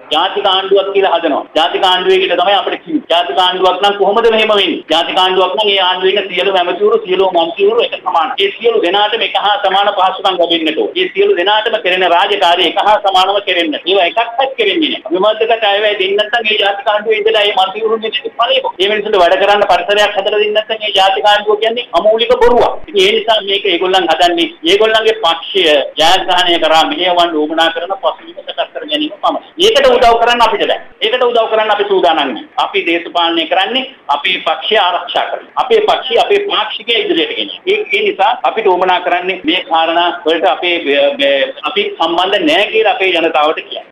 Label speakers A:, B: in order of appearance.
A: ජාතික ආණ්ඩුවක් කියලා හදනවා. ජාතික ආණ්ඩුවේ කියලා තමයි අපිට කිව්වේ. ජාතික ආණ්ඩුවක් නම් කොහොමද මෙහෙම වෙන්නේ? ජාතික ආණ්ඩුවක් නම් ඒ ආණ්ඩුවේ ඉන්න සියලු ඇමතිවරු සියලු මන්ත්‍රීවරු එක සමාන. ඒ සියලු දෙනාටම එක හා සමාන පහසුකම් ලැබෙන්නට ඕන. ඒ සියලු දෙනාටම කෙරෙන රාජකාරී එක හා සමානව කෙරෙන්න. ඒවා එකක්වත් කෙරෙන්නේ නැහැ. විමර්ශකට අයවැය දෙන්නේ නැත්නම් ඒ ජාතික ආණ්ඩුවේ ඉඳලා ඒ මන්ත්‍රීවරුන් දෙන්නේ ඵලයක. මේ මිනිස්සුන්ට වැඩ කරන්න පරිසරයක් හදලා දෙන්නේ නැත්නම් ඒ ජාතික ආණ්ඩුව කියන්නේ අමූලික බොරුවක්. ඉතින් ඒ නිසා මේක ඒගොල්ලන් හදන්නේ ඒගොල්ලන්ගේ පක්ෂය ජයග්‍රහණය කරා මෙහෙයවන්න උවමනා කරන පසුබිම සකස් කර ගැනීම පමණයි. ඒකට උදව් කරන්න අපිට බෑ. ඒකට උදව් කරන්න අපි සූදානම් නෑ. අපි දේශපාලනය කරන්නේ අපේ පක්ෂය ආරක්ෂා කරන්න. අපේ පක්ෂය අපේ පාක්ෂිකය ඉදිරියට ගෙනියන්න. ඒ නිසා අපිට උවමනා කරන්නේ මේ කාරණා වලට අපි සම්බන්ධ නෑ කියලා අපේ ජනතාවට කියන්න.